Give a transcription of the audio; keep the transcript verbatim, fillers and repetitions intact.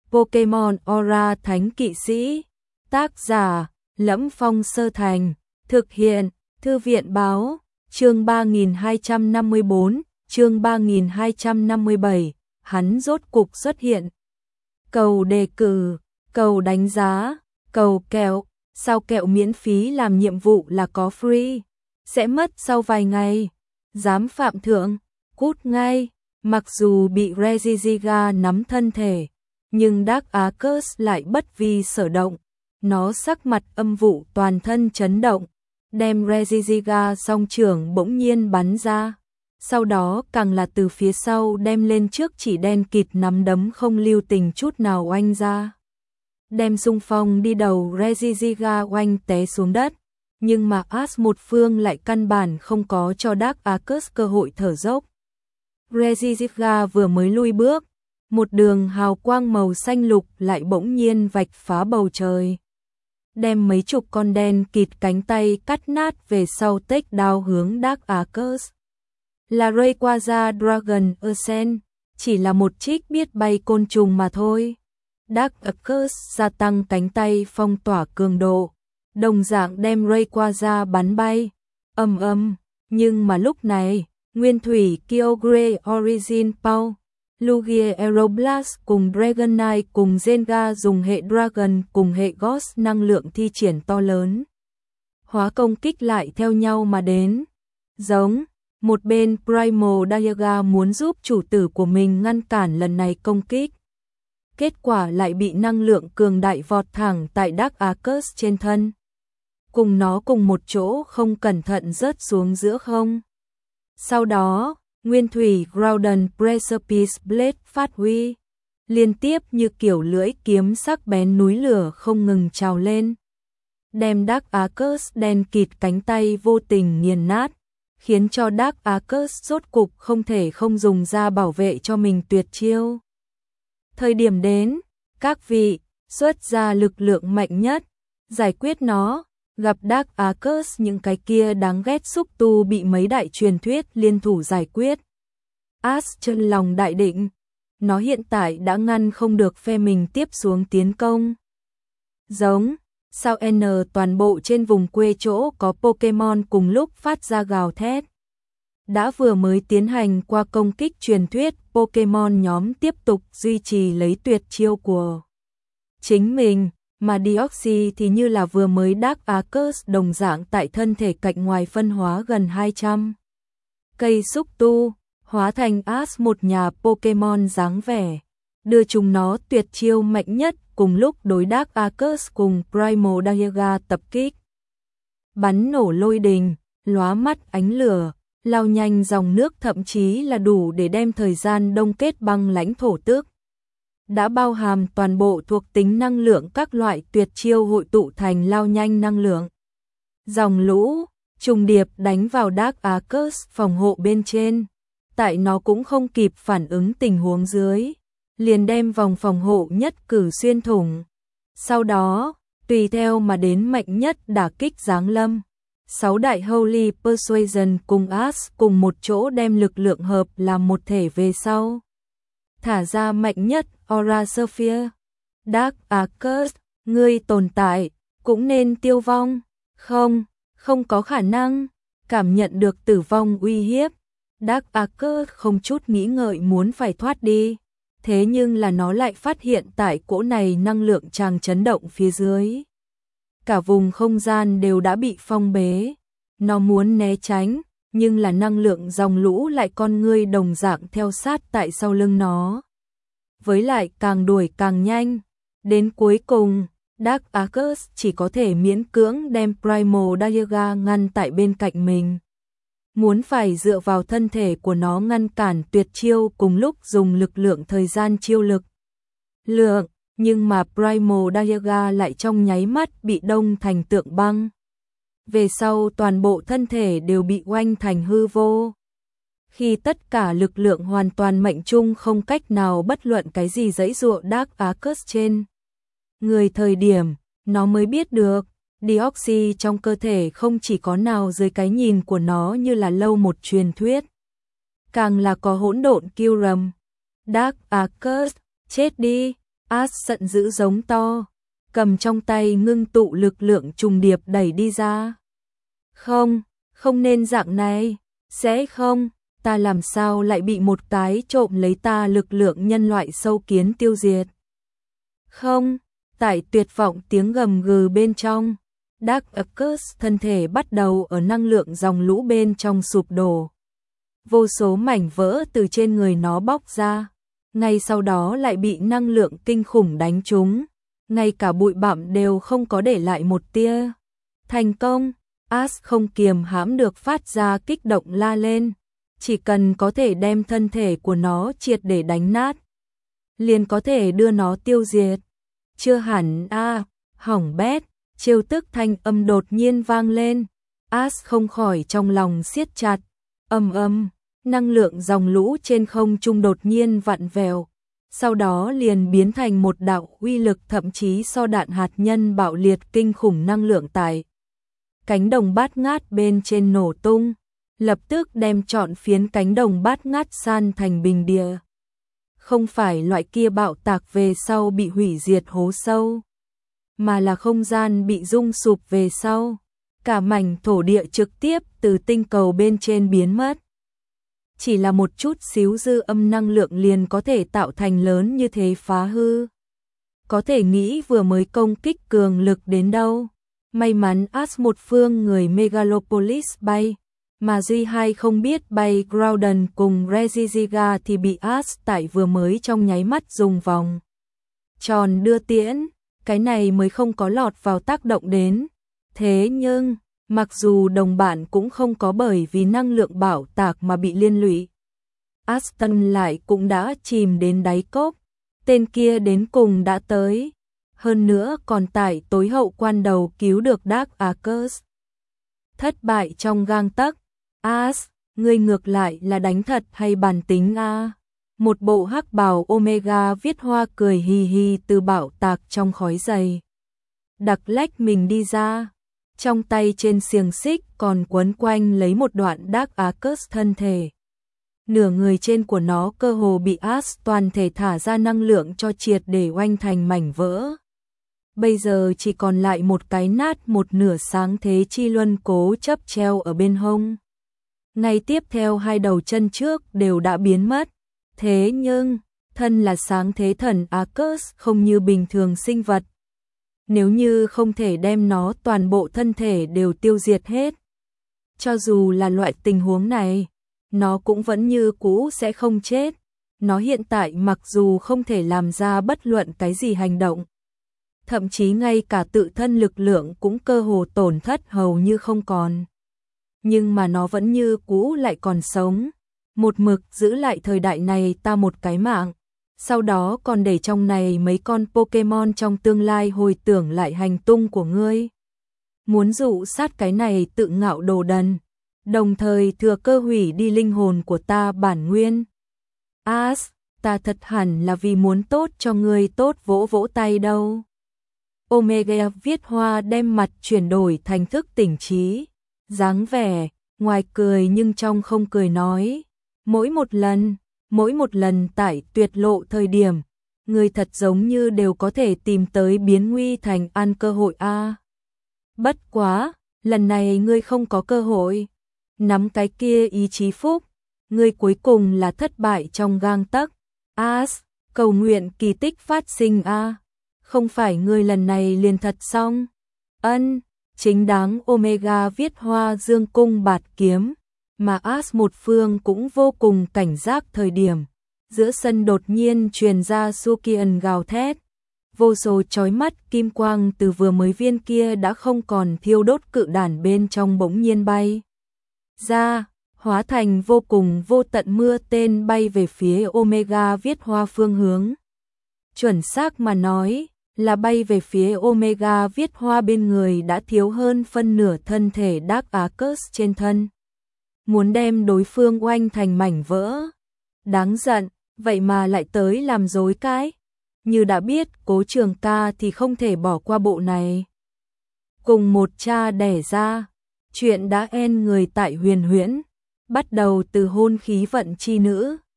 Pokemon Aura Thánh Kỵ Sĩ. Tác giả: Lẫm Phong Sơ Thành. Thực hiện: Thư viện báo. Chương ba nghìn hai trăm năm mươi bốn, chương ba nghìn hai trăm năm mươi bảy, hắn rốt cục xuất hiện. Cầu đề cử, cầu đánh giá, cầu kẹo, sao kẹo miễn phí làm nhiệm vụ là có free, sẽ mất sau vài ngày. Dám phạm thượng, cút ngay. Mặc dù bị Regigiga nắm thân thể, nhưng Dark Arcus lại bất vi sở động. Nó sắc mặt âm vụ, toàn thân chấn động, đem Regigiga song trưởng bỗng nhiên bắn ra. Sau đó càng là từ phía sau đem lên trước chỉ đen kịt nắm đấm không lưu tình chút nào oanh ra. Đem xung phong đi đầu Regigiga oanh té xuống đất. Nhưng mà As một phương lại căn bản không có cho Dark Arcus cơ hội thở dốc. Regigiga vừa mới lui bước, một đường hào quang màu xanh lục lại bỗng nhiên vạch phá bầu trời, đem mấy chục con đen kịt cánh tay cắt nát về sau tếch đao hướng Dark Arcus. Là Rayquaza Dragon Ascent, chỉ là một trích biết bay côn trùng mà thôi. Dark Arcus gia tăng cánh tay phong tỏa cường độ, đồng dạng đem Rayquaza bắn bay. Ầm ầm, nhưng mà lúc này, Nguyên Thủy Kyogre Origin Power, Lugia Aeroblast cùng Dragonite cùng Zenga dùng hệ Dragon cùng hệ Ghost năng lượng thi triển to lớn. Hóa công kích lại theo nhau mà đến. Giống, một bên Primal Dialga muốn giúp chủ tử của mình ngăn cản lần này công kích. Kết quả lại bị năng lượng cường đại vọt thẳng tại Dark Arcus trên thân. Cùng nó cùng một chỗ không cẩn thận rớt xuống giữa không. Sau đó, Nguyên Thủy Groudon Precipice Blade phát huy, liên tiếp như kiểu lưỡi kiếm sắc bén núi lửa không ngừng trào lên. Đem Dark Arcus đen kịt cánh tay vô tình nghiền nát, khiến cho Dark Arcus rốt cục không thể không dùng ra bảo vệ cho mình tuyệt chiêu. Thời điểm đến, các vị, xuất ra lực lượng mạnh nhất, giải quyết nó. Gặp Dark Arcus những cái kia đáng ghét xúc tu bị mấy đại truyền thuyết liên thủ giải quyết. As chân lòng đại định, nó hiện tại đã ngăn không được phe mình tiếp xuống tiến công. Giống, sao N toàn bộ trên vùng quê chỗ có Pokemon cùng lúc phát ra gào thét. Đã vừa mới tiến hành qua công kích truyền thuyết, Pokemon nhóm tiếp tục duy trì lấy tuyệt chiêu của chính mình. Mà Deoxys thì như là vừa mới Dark Arcus đồng dạng tại thân thể cạnh ngoài phân hóa gần hai trăm cây xúc tu, hóa thành As một nhà Pokemon dáng vẻ, đưa chúng nó tuyệt chiêu mạnh nhất cùng lúc đối Dark Arcus cùng Primal Dialga tập kích. Bắn nổ lôi đình, lóa mắt ánh lửa, lao nhanh dòng nước thậm chí là đủ để đem thời gian đông kết băng lãnh thổ tước. Đã bao hàm toàn bộ thuộc tính năng lượng các loại tuyệt chiêu hội tụ thành lao nhanh năng lượng. Dòng lũ, trùng điệp đánh vào Dark Arcus phòng hộ bên trên. Tại nó cũng không kịp phản ứng tình huống dưới, liền đem vòng phòng hộ nhất cử xuyên thủng. Sau đó, tùy theo mà đến mạnh nhất đả kích giáng lâm. Sáu đại Holy Persuasion cùng As cùng một chỗ đem lực lượng hợp làm một thể về sau. Thả ra mạnh nhất Aura Sphere. Dark Arcus, ngươi tồn tại, cũng nên tiêu vong. Không, không có khả năng. Cảm nhận được tử vong uy hiếp, Dark Arcus không chút nghĩ ngợi muốn phải thoát đi. Thế nhưng là nó lại phát hiện tại cỗ này năng lượng tràng chấn động phía dưới. Cả vùng không gian đều đã bị phong bế. Nó muốn né tránh, nhưng là năng lượng dòng lũ lại con ngươi đồng dạng theo sát tại sau lưng nó. Với lại càng đuổi càng nhanh, đến cuối cùng, Dark Arcus chỉ có thể miễn cưỡng đem Primal Dialga ngăn tại bên cạnh mình. Muốn phải dựa vào thân thể của nó ngăn cản tuyệt chiêu cùng lúc dùng lực lượng thời gian chiêu lực. Lượng, nhưng mà Primal Dialga lại trong nháy mắt bị đông thành tượng băng. Về sau toàn bộ thân thể đều bị oanh thành hư vô. Khi tất cả lực lượng hoàn toàn mệnh chung không cách nào bất luận cái gì giãy giụa Dark Arcus trên người thời điểm, nó mới biết được, Deoxys trong cơ thể không chỉ có nào dưới cái nhìn của nó như là lâu một truyền thuyết. Càng là có hỗn độn Kyurem. Dark Arcus, chết đi, As giận dữ giống to, cầm trong tay ngưng tụ lực lượng trùng điệp đẩy đi ra. Không, không nên dạng này, sẽ không, ta làm sao lại bị một cái trộm lấy ta lực lượng nhân loại sâu kiến tiêu diệt. Không, tại tuyệt vọng tiếng gầm gừ bên trong, Dark Arcus thân thể bắt đầu ở năng lượng dòng lũ bên trong sụp đổ. Vô số mảnh vỡ từ trên người nó bóc ra, ngay sau đó lại bị năng lượng kinh khủng đánh trúng, ngay cả bụi bặm đều không có để lại một tia. Thành công, As không kiềm hãm được phát ra kích động la lên, chỉ cần có thể đem thân thể của nó triệt để đánh nát, liền có thể đưa nó tiêu diệt. Chưa hẳn a, à, hỏng bét, trêu tức thanh âm đột nhiên vang lên, As không khỏi trong lòng siết chặt, ầm ầm, năng lượng dòng lũ trên không trung đột nhiên vặn vẹo, sau đó liền biến thành một đạo uy lực thậm chí so đạn hạt nhân bạo liệt kinh khủng năng lượng tại cánh đồng bát ngát bên trên nổ tung, lập tức đem trọn phiến cánh đồng bát ngát san thành bình địa. Không phải loại kia bạo tạc về sau bị hủy diệt hố sâu, mà là không gian bị rung sụp về sau, cả mảnh thổ địa trực tiếp từ tinh cầu bên trên biến mất. Chỉ là một chút xíu dư âm năng lượng liền có thể tạo thành lớn như thế phá hư. Có thể nghĩ vừa mới công kích cường lực đến đâu. May mắn As một phương người Megalopolis bay, mà duy hai không biết bay Groudon cùng Regigiga thì bị As tại vừa mới trong nháy mắt dùng vòng tròn đưa tiễn, cái này mới không có lọt vào tác động đến. Thế nhưng, mặc dù đồng bạn cũng không có bởi vì năng lượng bạo tạc mà bị liên lụy, Aston lại cũng đã chìm đến đáy cốc, tên kia đến cùng đã tới, hơn nữa còn tại tối hậu quan đầu cứu được Dark Arcus. Thất bại trong gang tấc, As, ngươi ngược lại là đánh thật hay bản tính a? Một bộ hắc bào Omega viết hoa cười hì hì từ bạo tạc trong khói dày đặc lách mình đi ra, trong tay trên xiềng xích còn quấn quanh lấy một đoạn Dark Arcus thân thể. Nửa người trên của nó cơ hồ bị As toàn thể thả ra năng lượng cho triệt để oanh thành mảnh vỡ. Bây giờ chỉ còn lại một cái nát một nửa sáng thế chi luân cố chấp treo ở bên hông. Ngay tiếp theo hai đầu chân trước đều đã biến mất. Thế nhưng, thân là sáng thế thần Arcus không như bình thường sinh vật. Nếu như không thể đem nó toàn bộ thân thể đều tiêu diệt hết, cho dù là loại tình huống này, nó cũng vẫn như cũ sẽ không chết. Nó hiện tại mặc dù không thể làm ra bất luận cái gì hành động, thậm chí ngay cả tự thân lực lượng cũng cơ hồ tổn thất hầu như không còn. Nhưng mà nó vẫn như cũ lại còn sống, một mực giữ lại thời đại này ta một cái mạng, sau đó còn để trong này mấy con Pokemon trong tương lai hồi tưởng lại hành tung của ngươi. Muốn dụ sát cái này tự ngạo đồ đần, đồng thời thừa cơ hủy đi linh hồn của ta bản nguyên. As, ta thật hẳn là vì muốn tốt cho ngươi tốt vỗ vỗ tay đâu. Omega viết hoa đem mặt chuyển đổi thành thức tỉnh trí, dáng vẻ, ngoài cười nhưng trong không cười nói. Mỗi một lần, mỗi một lần tại tuyệt lộ thời điểm, ngươi thật giống như đều có thể tìm tới biến nguy thành an cơ hội a. Bất quá, lần này ngươi không có cơ hội. Nắm cái kia ý chí phúc, ngươi cuối cùng là thất bại trong gang tấc. As, cầu nguyện kỳ tích phát sinh a. Không phải ngươi lần này liền thật xong. Ân, chính đáng Omega viết hoa dương cung bạt kiếm, mà As một phương cũng vô cùng cảnh giác thời điểm. Giữa sân đột nhiên truyền ra Sukian gào thét. Vô số chói mắt kim quang từ vừa mới viên kia đã không còn thiêu đốt cự đản bên trong bỗng nhiên bay ra, hóa thành vô cùng vô tận mưa tên bay về phía Omega viết hoa phương hướng. Chuẩn xác mà nói, là bay về phía Omega viết hoa bên người đã thiếu hơn phân nửa thân thể Dark Arcus trên thân. Muốn đem đối phương oanh thành mảnh vỡ. Đáng giận, vậy mà lại tới làm dối cái. Như đã biết Cố Trường Ca thì không thể bỏ qua bộ này. Cùng một cha đẻ ra, chuyện đã en người tại huyền huyễn, bắt đầu từ hôn khí vận chi nữ.